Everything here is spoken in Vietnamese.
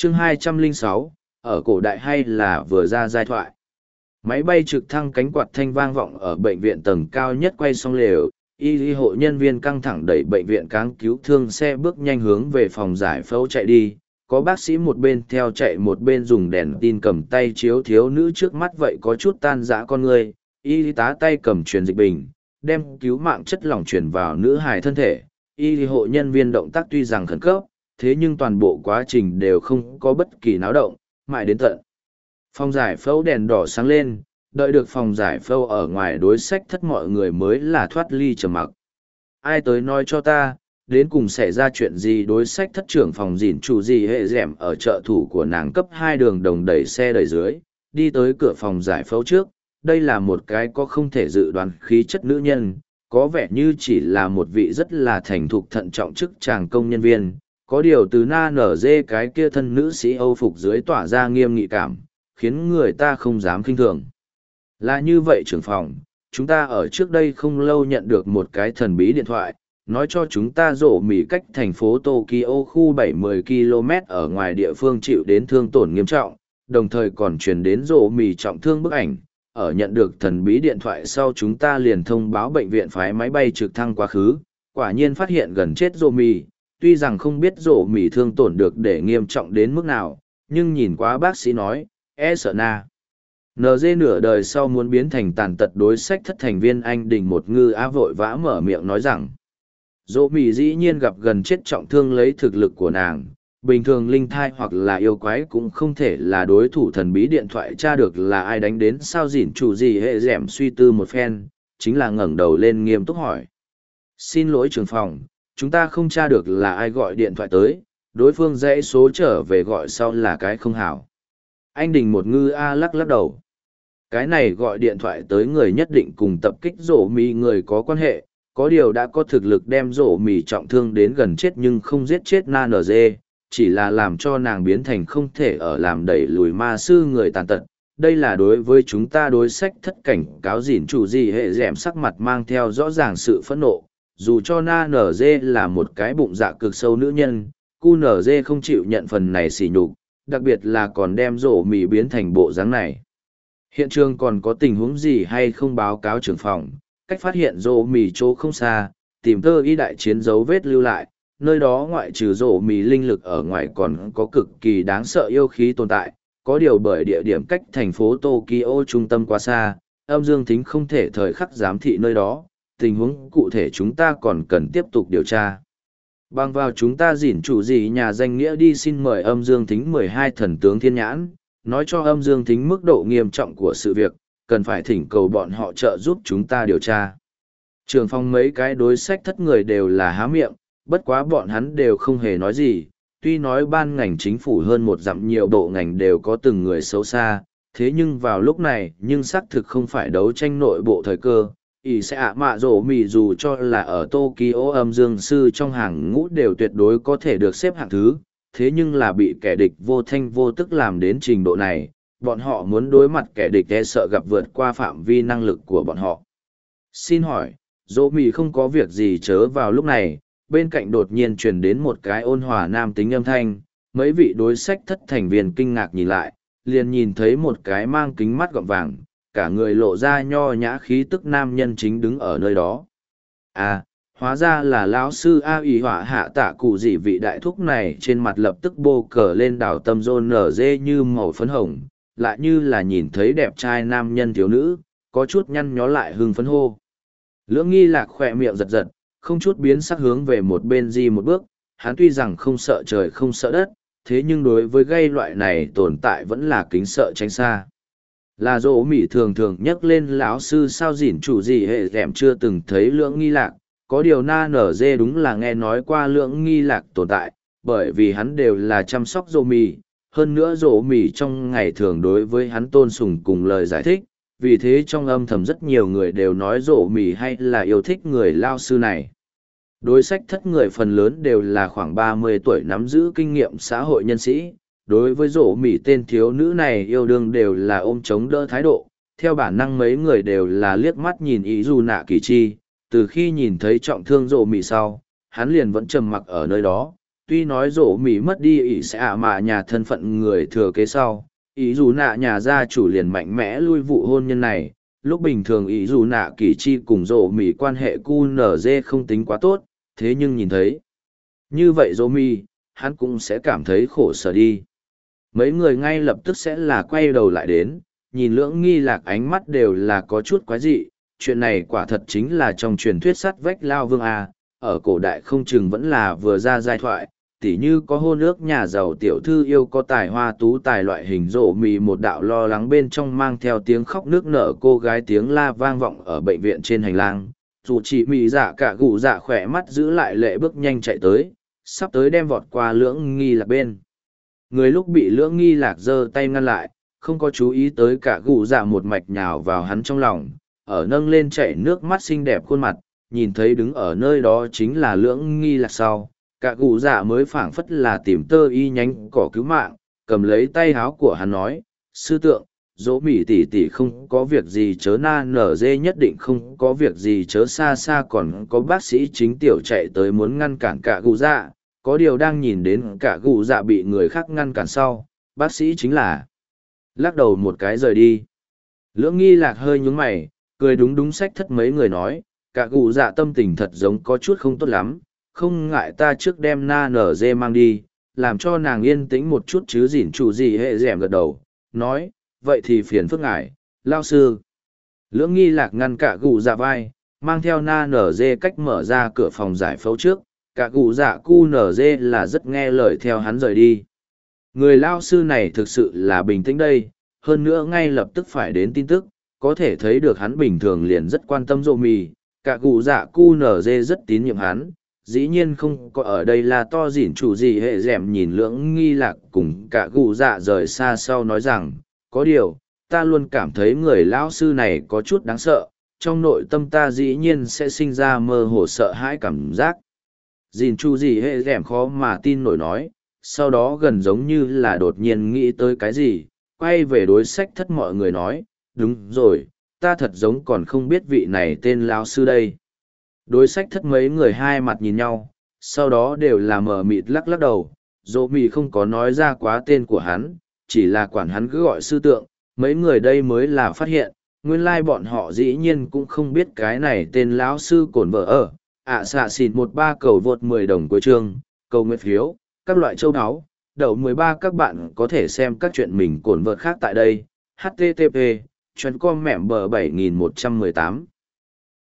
Chương 206, ở cổ đại hay là vừa ra giai thoại. Máy bay trực thăng cánh quạt thanh vang vọng ở bệnh viện tầng cao nhất quay xong lều, y hộ nhân viên căng thẳng đẩy bệnh viện cáng cứu thương xe bước nhanh hướng về phòng giải phẫu chạy đi. Có bác sĩ một bên theo chạy một bên dùng đèn tin cầm tay chiếu thiếu nữ trước mắt vậy có chút tan rã con người, y tá tay cầm truyền dịch bình, đem cứu mạng chất lỏng truyền vào nữ hài thân thể. Y hộ nhân viên động tác tuy rằng khẩn cấp, thế nhưng toàn bộ quá trình đều không có bất kỳ náo động, mãi đến tận. Phòng giải phẫu đèn đỏ sáng lên, đợi được phòng giải phẫu ở ngoài đối sách thất mọi người mới là thoát ly trầm mặc. Ai tới nói cho ta, đến cùng xảy ra chuyện gì? Đối sách thất trưởng phòng dìn chủ gì hệ dẻm ở trợ thủ của nàng cấp 2 đường đồng đẩy xe đẩy dưới, đi tới cửa phòng giải phẫu trước. Đây là một cái có không thể dự đoán khí chất nữ nhân, có vẻ như chỉ là một vị rất là thành thục thận trọng chức chàng công nhân viên. Có điều từ na nở dê cái kia thân nữ sĩ Âu phục dưới tỏa ra nghiêm nghị cảm, khiến người ta không dám khinh thường. Là như vậy trưởng phòng, chúng ta ở trước đây không lâu nhận được một cái thần bí điện thoại, nói cho chúng ta rổ mỉ cách thành phố Tokyo khu 70 km ở ngoài địa phương chịu đến thương tổn nghiêm trọng, đồng thời còn truyền đến rổ mỉ trọng thương bức ảnh. Ở nhận được thần bí điện thoại sau chúng ta liền thông báo bệnh viện phái máy bay trực thăng quá khứ, quả nhiên phát hiện gần chết rổ mỉ. Tuy rằng không biết rổ mỉ thương tổn được để nghiêm trọng đến mức nào, nhưng nhìn quá bác sĩ nói, sợ na. NG nửa đời sau muốn biến thành tàn tật. Đối sách thất thành viên Anh Đình một ngư á vội vã mở miệng nói rằng, rổ mỉ dĩ nhiên gặp gần chết trọng thương lấy thực lực của nàng. Bình thường linh thai hoặc là yêu quái cũng không thể là đối thủ. Thần bí điện thoại tra được là ai đánh đến sao dỉn chủ gì hệ dẻm suy tư một phen, chính là ngẩng đầu lên nghiêm túc hỏi. Xin lỗi trưởng phòng, chúng ta không tra được là ai gọi điện thoại tới, đối phương dãy số trở về gọi sau là cái không hảo. Anh Đình một ngư a lắc lắc đầu. Cái này gọi điện thoại tới người nhất định cùng tập kích rổ mì người có quan hệ, có điều đã có thực lực đem rổ mì trọng thương đến gần chết nhưng không giết chết na nở dê, chỉ là làm cho nàng biến thành không thể ở làm đẩy lùi ma sư người tàn tật. Đây là đối với chúng ta đối sách thất cảnh cáo dỉn chủ gì hệ dẻm sắc mặt mang theo rõ ràng sự phẫn nộ. Dù cho na nở dê là một cái bụng dạ cực sâu nữ nhân, cu nở dê không chịu nhận phần này sỉ nhục, đặc biệt là còn đem rổ mì biến thành bộ dáng này. Hiện trường còn có tình huống gì hay không báo cáo trưởng phòng, cách phát hiện rổ mì chỗ không xa, tìm tơ y đại chiến dấu vết lưu lại, nơi đó ngoại trừ rổ mì linh lực ở ngoài còn có cực kỳ đáng sợ yêu khí tồn tại, có điều bởi địa điểm cách thành phố Tokyo trung tâm quá xa, âm dương thính không thể thời khắc giám thị nơi đó. Tình huống cụ thể chúng ta còn cần tiếp tục điều tra. Bằng vào chúng ta dỉn chủ gì nhà danh nghĩa đi xin mời âm dương thính 12 thần tướng thiên nhãn, nói cho âm dương thính mức độ nghiêm trọng của sự việc, cần phải thỉnh cầu bọn họ trợ giúp chúng ta điều tra. Trường phong mấy cái đối sách thất người đều là há miệng, bất quá bọn hắn đều không hề nói gì, tuy nói ban ngành chính phủ hơn một dặm nhiều bộ ngành đều có từng người xấu xa, thế nhưng vào lúc này nhưng xác thực không phải đấu tranh nội bộ thời cơ. Ý sẽ ạ mạ rổ mì dù cho là ở Tokyo âm dương sư trong hàng ngũ đều tuyệt đối có thể được xếp hạng thứ, thế nhưng là bị kẻ địch vô thanh vô tức làm đến trình độ này, bọn họ muốn đối mặt kẻ địch e sợ gặp vượt qua phạm vi năng lực của bọn họ. Xin hỏi, rổ mì không có việc gì chớ vào lúc này, bên cạnh đột nhiên truyền đến một cái ôn hòa nam tính âm thanh, mấy vị đối sách thất thành viên kinh ngạc nhìn lại, liền nhìn thấy một cái mang kính mắt gọng vàng, cả người lộ ra nho nhã khí tức nam nhân chính đứng ở nơi đó. À, hóa ra là lão sư A ủy họa hạ tạ cụ dị vị đại thúc này, trên mặt lập tức bô cờ lên đảo tâm rôn nở dê như màu phấn hồng, lại như là nhìn thấy đẹp trai nam nhân thiếu nữ, có chút nhăn nhó lại hưng phấn hô. Lưỡng nghi lạc khỏe miệng giật giật, không chút biến sắc hướng về một bên di một bước, hắn tuy rằng không sợ trời không sợ đất, thế nhưng đối với gây loại này tồn tại vẫn là kính sợ tránh xa. Là dỗ mỉ thường thường nhắc lên lão sư sao dỉn chủ gì hệ dẻm chưa từng thấy lưỡng nghi lạc, có điều na nở dê đúng là nghe nói qua lưỡng nghi lạc tồn tại, bởi vì hắn đều là chăm sóc dỗ mỉ, hơn nữa dỗ mỉ trong ngày thường đối với hắn tôn sùng cùng lời giải thích, vì thế trong âm thầm rất nhiều người đều nói dỗ mỉ hay là yêu thích người lao sư này. Đối sách thất người phần lớn đều là khoảng 30 tuổi nắm giữ kinh nghiệm xã hội nhân sĩ, đối với rổ mỉ tên thiếu nữ này yêu đương đều là ôm chống đỡ thái độ, theo bản năng mấy người đều là liếc mắt nhìn ý dù nạ kỳ chi, từ khi nhìn thấy trọng thương rổ mỉ sau, hắn liền vẫn trầm mặc ở nơi đó, tuy nói rổ mỉ mất đi ỷ sẽ ả mà nhà thân phận người thừa kế sau, ý dù nạ nhà gia chủ liền mạnh mẽ lui vụ hôn nhân này. Lúc bình thường ý dù nạ kỳ chi cùng rổ mỉ quan hệ QNZ không tính quá tốt, thế nhưng nhìn thấy như vậy rổ mỉ, hắn cũng sẽ cảm thấy khổ sở đi. Mấy người ngay lập tức sẽ là quay đầu lại đến, nhìn Lưỡng Nghi Lạc ánh mắt đều là có chút quái dị. Chuyện này quả thật chính là trong truyền thuyết sắt vách Lao Vương A, ở cổ đại không chừng vẫn là vừa ra giai thoại, tỉ như có hôn ước nhà giàu tiểu thư yêu có tài hoa tú tài loại hình. Rộ mì một đạo lo lắng bên trong mang theo tiếng khóc nước nở cô gái tiếng la vang vọng ở bệnh viện trên hành lang. Dù chỉ mì dạ cả gù dạ khỏe mắt giữ lại lệ bước nhanh chạy tới, sắp tới đem vọt qua Lưỡng Nghi Lạc bên người, lúc bị Lưỡng Nghi Lạc giơ tay ngăn lại, không có chú ý tới cả gù dạ một mạch nhào vào hắn trong lòng, ở nâng lên chảy nước mắt xinh đẹp khuôn mặt, nhìn thấy đứng ở nơi đó chính là Lưỡng Nghi Lạc sau, cả gù dạ mới phảng phất là tìm tơ y nhánh cỏ cứu mạng, cầm lấy tay háo của hắn nói: sư tượng, dỗ mỉ tỉ tỉ không có việc gì chớ, na nở dê nhất định không có việc gì chớ. Xa xa còn có bác sĩ chính tiểu chạy tới muốn ngăn cản cả gù dạ, có điều đang nhìn đến cả gù dạ bị người khác ngăn cản sau, bác sĩ chính là lắc đầu một cái rời đi. Lưỡng Nghi Lạc hơi nhúng mày, cười đúng đúng sách thất mấy người nói: cả gù dạ tâm tình thật giống có chút không tốt lắm, không ngại ta trước đem na nở dê mang đi, làm cho nàng yên tĩnh một chút chứ. Dỉn chủ gì hệ dẻm gật đầu, nói: vậy thì phiền phức ngài, lao sư. Lưỡng Nghi Lạc ngăn cả gù dạ vai, mang theo na nở dê cách mở ra cửa phòng giải phẫu trước. Cả gù dạ cu nở dê là rất nghe lời theo hắn rời đi. Người lao sư này thực sự là bình tĩnh đây, hơn nữa ngay lập tức phải đến tin tức, có thể thấy được hắn bình thường liền rất quan tâm Rộ Mì. Cả gù dạ cu nở dê rất tín nhiệm hắn, dĩ nhiên không có ở đây là to. Dỉn chủ gì hệ dẻm nhìn Lưỡng Nghi Lạc cùng cả gù dạ rời xa sau nói rằng: có điều, ta luôn cảm thấy người lão sư này có chút đáng sợ, trong nội tâm ta dĩ nhiên sẽ sinh ra mơ hồ sợ hãi cảm giác. Dìn chu gì hệ dẻm khó mà tin nổi nói, sau đó gần giống như là đột nhiên nghĩ tới cái gì, quay về đối sách thất mọi người nói: đúng rồi, ta thật giống còn không biết vị này tên lão sư đây. Đối sách thất mấy người hai mặt nhìn nhau, sau đó đều là mờ mịt lắc lắc đầu. Dỗ mì không có nói ra quá tên của hắn, chỉ là quản hắn cứ gọi sư tượng. Mấy người đây mới là phát hiện, nguyên lai bọn họ dĩ nhiên cũng không biết cái này tên lão sư cổn vợ ở. Xạ xịt 13 cầu vượt 10 đồng cuối chương, cầu nguyện phiếu, các loại châu áo, đậu 13. Các bạn có thể xem các chuyện mình cổn vợt khác tại đây. http://com mẻm bờ 7118